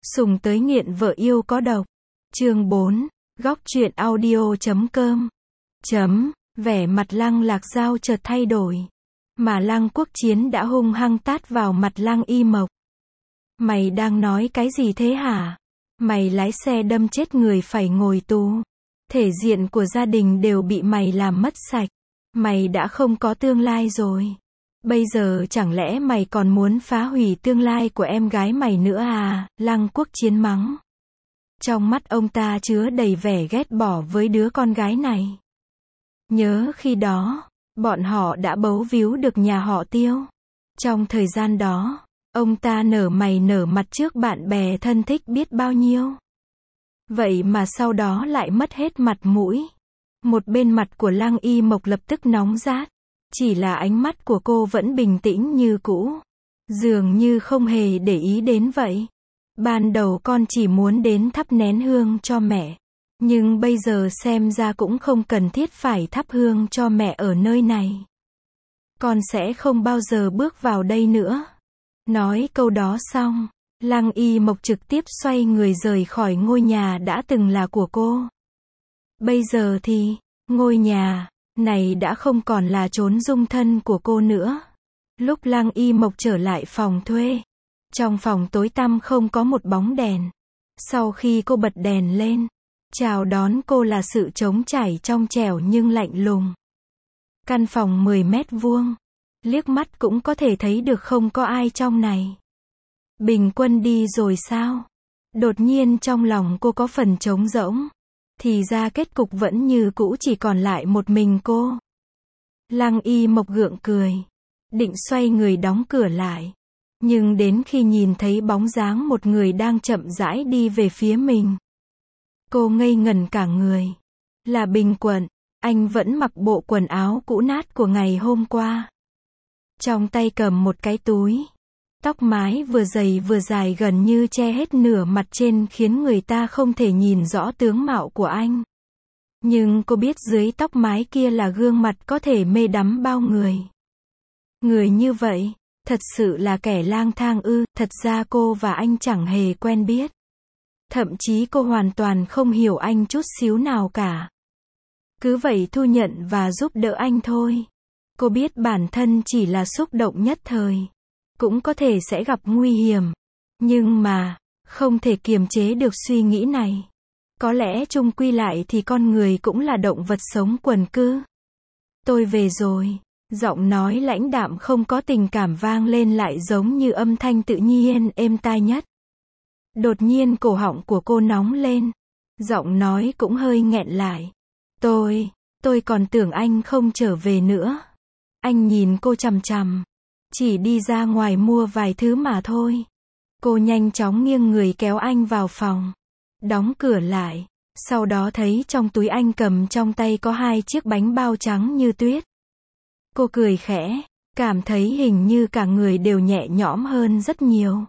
Sùng tới nghiện vợ yêu có độc. Chương 4. Góc truyện audio.com. Vẻ mặt Lăng Lạc Giao chợt thay đổi. Mà Lăng Quốc Chiến đã hung hăng tát vào mặt Lăng Y Mộc. Mày đang nói cái gì thế hả? Mày lái xe đâm chết người phải ngồi tù. Thể diện của gia đình đều bị mày làm mất sạch. Mày đã không có tương lai rồi. Bây giờ chẳng lẽ mày còn muốn phá hủy tương lai của em gái mày nữa à? Lăng Quốc Chiến mắng. Trong mắt ông ta chứa đầy vẻ ghét bỏ với đứa con gái này. Nhớ khi đó, bọn họ đã bấu víu được nhà họ Tiêu. Trong thời gian đó, ông ta nở mày nở mặt trước bạn bè thân thích biết bao nhiêu. Vậy mà sau đó lại mất hết mặt mũi. Một bên mặt của Lăng Y Mộc lập tức nóng rát. Chỉ là ánh mắt của cô vẫn bình tĩnh như cũ. Dường như không hề để ý đến vậy. Ban đầu con chỉ muốn đến thắp nén hương cho mẹ. Nhưng bây giờ xem ra cũng không cần thiết phải thắp hương cho mẹ ở nơi này. Con sẽ không bao giờ bước vào đây nữa. Nói câu đó xong, Lăng Y Mộc trực tiếp xoay người rời khỏi ngôi nhà đã từng là của cô. Bây giờ thì, ngôi nhà này đã không còn là chốn dung thân của cô nữa. Lúc Lăng Y Mộc trở lại phòng thuê, trong phòng tối tăm không có một bóng đèn. Sau khi cô bật đèn lên, chào đón cô là sự trống trải trong trẻo nhưng lạnh lùng. Căn phòng 10 mét vuông, liếc mắt cũng có thể thấy được không có ai trong này. Bình Quân đi rồi sao? Đột nhiên trong lòng cô có phần trống rỗng. Thì ra kết cục vẫn như cũ, chỉ còn lại một mình cô. Lăng Y Mộc gượng cười, định xoay người đóng cửa lại. Nhưng đến khi nhìn thấy bóng dáng một người đang chậm rãi đi về phía mình, cô ngây ngẩn cả người. Là Bình Quận. Anh vẫn mặc bộ quần áo cũ nát của ngày hôm qua. Trong tay cầm một cái túi. Tóc mái vừa dày vừa dài gần như che hết nửa mặt trên khiến người ta không thể nhìn rõ tướng mạo của anh. Nhưng cô biết dưới tóc mái kia là gương mặt có thể mê đắm bao người. Người như vậy, thật sự là kẻ lang thang ư? Thật ra cô và anh chẳng hề quen biết. Thậm chí cô hoàn toàn không hiểu anh chút xíu nào cả. Cứ vậy thu nhận và giúp đỡ anh thôi. Cô biết bản thân chỉ là xúc động nhất thời. Cũng có thể sẽ gặp nguy hiểm. Nhưng mà, không thể kiềm chế được suy nghĩ này. Có lẽ chung quy lại thì con người cũng là động vật sống quần cư. Tôi về rồi. Giọng nói lãnh đạm không có tình cảm vang lên lại giống như âm thanh tự nhiên êm tai nhất. Đột nhiên cổ họng của cô nóng lên. Giọng nói cũng hơi nghẹn lại. Tôi còn tưởng anh không trở về nữa. Anh nhìn cô chằm chằm. Chỉ đi ra ngoài mua vài thứ mà thôi. Cô nhanh chóng nghiêng người kéo anh vào phòng. Đóng cửa lại. Sau đó thấy trong túi anh cầm trong tay có 2 chiếc bánh bao trắng như tuyết. Cô cười khẽ. Cảm thấy hình như cả người đều nhẹ nhõm hơn rất nhiều.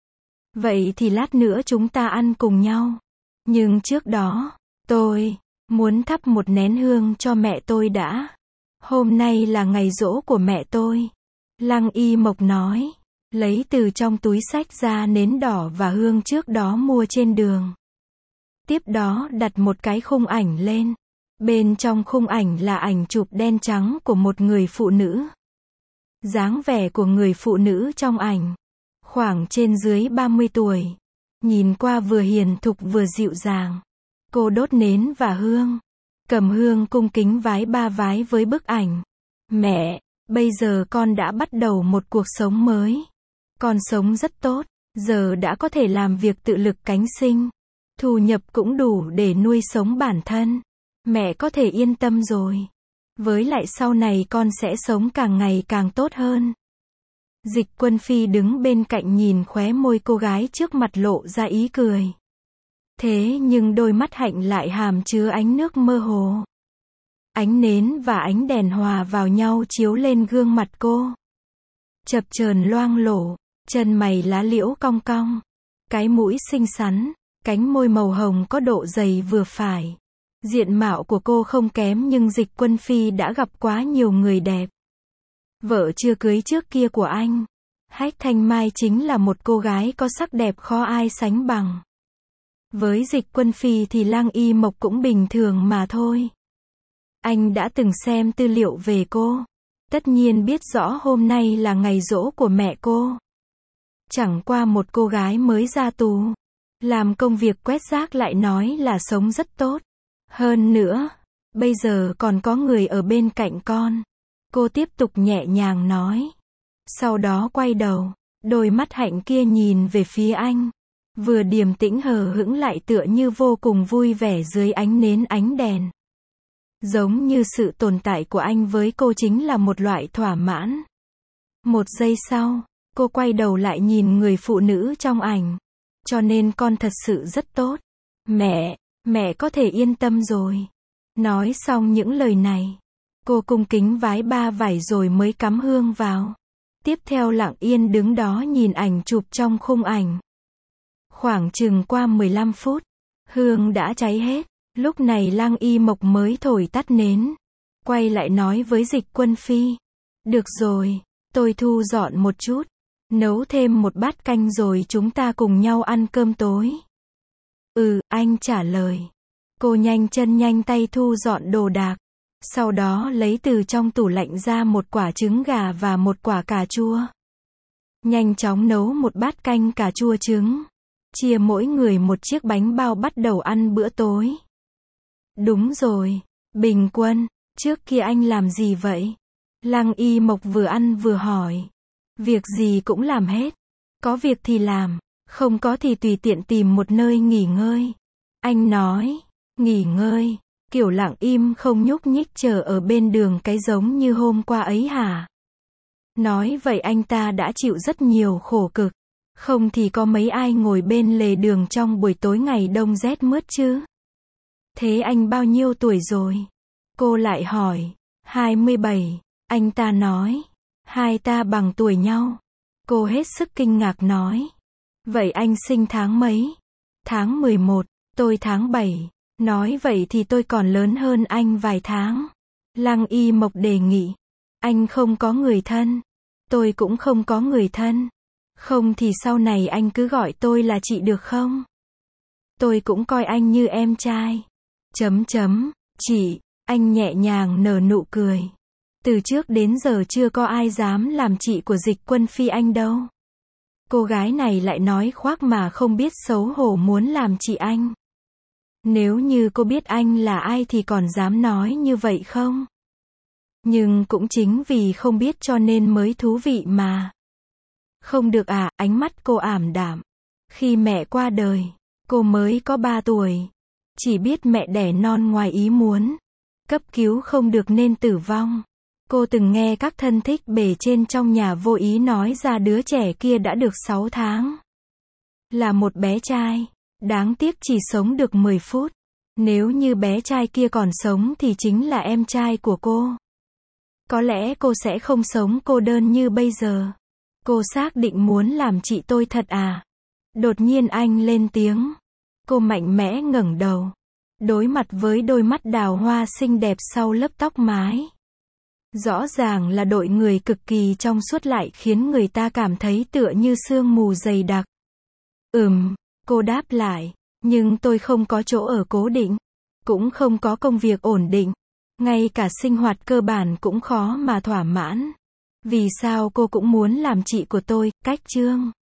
Vậy thì lát nữa chúng ta ăn cùng nhau. Nhưng trước đó, tôi muốn thắp một nén hương cho mẹ tôi đã. Hôm nay là ngày giỗ của mẹ tôi. Lăng Y Mộc nói, lấy từ trong túi xách ra nến đỏ và hương trước đó mua trên đường. Tiếp đó đặt một cái khung ảnh lên. Bên trong khung ảnh là ảnh chụp đen trắng của một người phụ nữ. Dáng vẻ của người phụ nữ trong ảnh, khoảng trên dưới 30 tuổi. Nhìn qua vừa hiền thục vừa dịu dàng. Cô đốt nến và hương. Cầm hương cung kính vái 3 vái với bức ảnh. Mẹ, bây giờ con đã bắt đầu một cuộc sống mới. Con sống rất tốt, giờ đã có thể làm việc tự lực cánh sinh. Thu nhập cũng đủ để nuôi sống bản thân. Mẹ có thể yên tâm rồi. Với lại sau này con sẽ sống càng ngày càng tốt hơn. Dịch Quân Phi đứng bên cạnh nhìn khóe môi cô gái trước mặt lộ ra ý cười. Thế nhưng đôi mắt hạnh lại hàm chứa ánh nước mơ hồ. Ánh nến và ánh đèn hòa vào nhau chiếu lên gương mặt cô. Chập chờn loang lổ, chân mày lá liễu cong cong. Cái mũi xinh xắn, cánh môi màu hồng có độ dày vừa phải. Diện mạo của cô không kém nhưng Dịch Quân Phi đã gặp quá nhiều người đẹp. Vợ chưa cưới trước kia của anh, Hách Thanh Mai chính là một cô gái có sắc đẹp khó ai sánh bằng. Với Dịch Quân Phi thì Lăng Y Mộc cũng bình thường mà thôi. Anh đã từng xem tư liệu về cô. Tất nhiên biết rõ hôm nay là ngày giỗ của mẹ cô. Chẳng qua một cô gái mới ra tù, làm công việc quét rác lại nói là sống rất tốt. Hơn nữa, bây giờ còn có người ở bên cạnh con. Cô tiếp tục nhẹ nhàng nói. Sau đó quay đầu, đôi mắt hạnh kia nhìn về phía anh. Vừa điềm tĩnh hờ hững lại tựa như vô cùng vui vẻ dưới ánh nến ánh đèn. Giống như sự tồn tại của anh với cô chính là một loại thỏa mãn. Một giây sau, cô quay đầu lại nhìn người phụ nữ trong ảnh. Cho nên con thật sự rất tốt. Mẹ có thể yên tâm rồi. Nói xong những lời này, cô cung kính vái ba vải rồi mới cắm hương vào. Tiếp theo lặng yên đứng đó nhìn ảnh chụp trong khung ảnh. Khoảng chừng qua 15 phút, hương đã cháy hết. Lúc này Lăng Y Mộc mới thổi tắt nến. Quay lại nói với Dịch Quân Phi. Được rồi, tôi thu dọn một chút. Nấu thêm một bát canh rồi chúng ta cùng nhau ăn cơm tối. Anh trả lời. Cô nhanh chân nhanh tay thu dọn đồ đạc. Sau đó lấy từ trong tủ lạnh ra một quả trứng gà và một quả cà chua. Nhanh chóng nấu một bát canh cà chua trứng. Chia mỗi người một chiếc bánh bao bắt đầu ăn bữa tối. Đúng rồi, Bình Quân, trước kia anh làm gì vậy? Lăng Y Mộc vừa ăn vừa hỏi. Việc gì cũng làm hết. Có việc thì làm, không có thì tùy tiện tìm một nơi nghỉ ngơi. Anh nói, nghỉ ngơi, kiểu lặng im không nhúc nhích chờ ở bên đường cái giống như hôm qua ấy hả? Nói vậy anh ta đã chịu rất nhiều khổ cực. Không thì có mấy ai ngồi bên lề đường trong buổi tối ngày đông rét mướt chứ? Thế anh bao nhiêu tuổi rồi? Cô lại hỏi. 27. Anh ta nói. Hai ta bằng tuổi nhau. Cô hết sức kinh ngạc nói. Vậy anh sinh tháng mấy? Tháng 11. Tôi tháng 7. Nói vậy thì tôi còn lớn hơn anh vài tháng. Lăng Y Mộc đề nghị. Anh không có người thân. Tôi cũng không có người thân. Không thì sau này anh cứ gọi tôi là chị được không? Tôi cũng coi anh như em trai. Chị, anh nhẹ nhàng nở nụ cười. Từ trước đến giờ chưa có ai dám làm chị của Dịch Quân Phi anh đâu. Cô gái này lại nói khoác mà không biết xấu hổ muốn làm chị anh. Nếu như cô biết anh là ai thì còn dám nói như vậy không? Nhưng cũng chính vì không biết cho nên mới thú vị mà. Không được à, ánh mắt cô ảm đạm. Khi mẹ qua đời, cô mới có 3 tuổi. Chỉ biết mẹ đẻ non ngoài ý muốn. Cấp cứu không được nên tử vong. Cô từng nghe các thân thích bề trên trong nhà vô ý nói ra đứa trẻ kia đã được 6 tháng. Là một bé trai. Đáng tiếc chỉ sống được 10 phút. Nếu như bé trai kia còn sống thì chính là em trai của cô. Có lẽ cô sẽ không sống cô đơn như bây giờ. Cô xác định muốn làm chị tôi thật à? Đột nhiên anh lên tiếng. Cô mạnh mẽ ngẩng đầu. Đối mặt với đôi mắt đào hoa xinh đẹp sau lớp tóc mái. Rõ ràng là đội người cực kỳ trong suốt lại khiến người ta cảm thấy tựa như sương mù dày đặc. Cô đáp lại. Nhưng tôi không có chỗ ở cố định. Cũng không có công việc ổn định. Ngay cả sinh hoạt cơ bản cũng khó mà thỏa mãn. Vì sao cô cũng muốn làm chị của tôi? Cách chương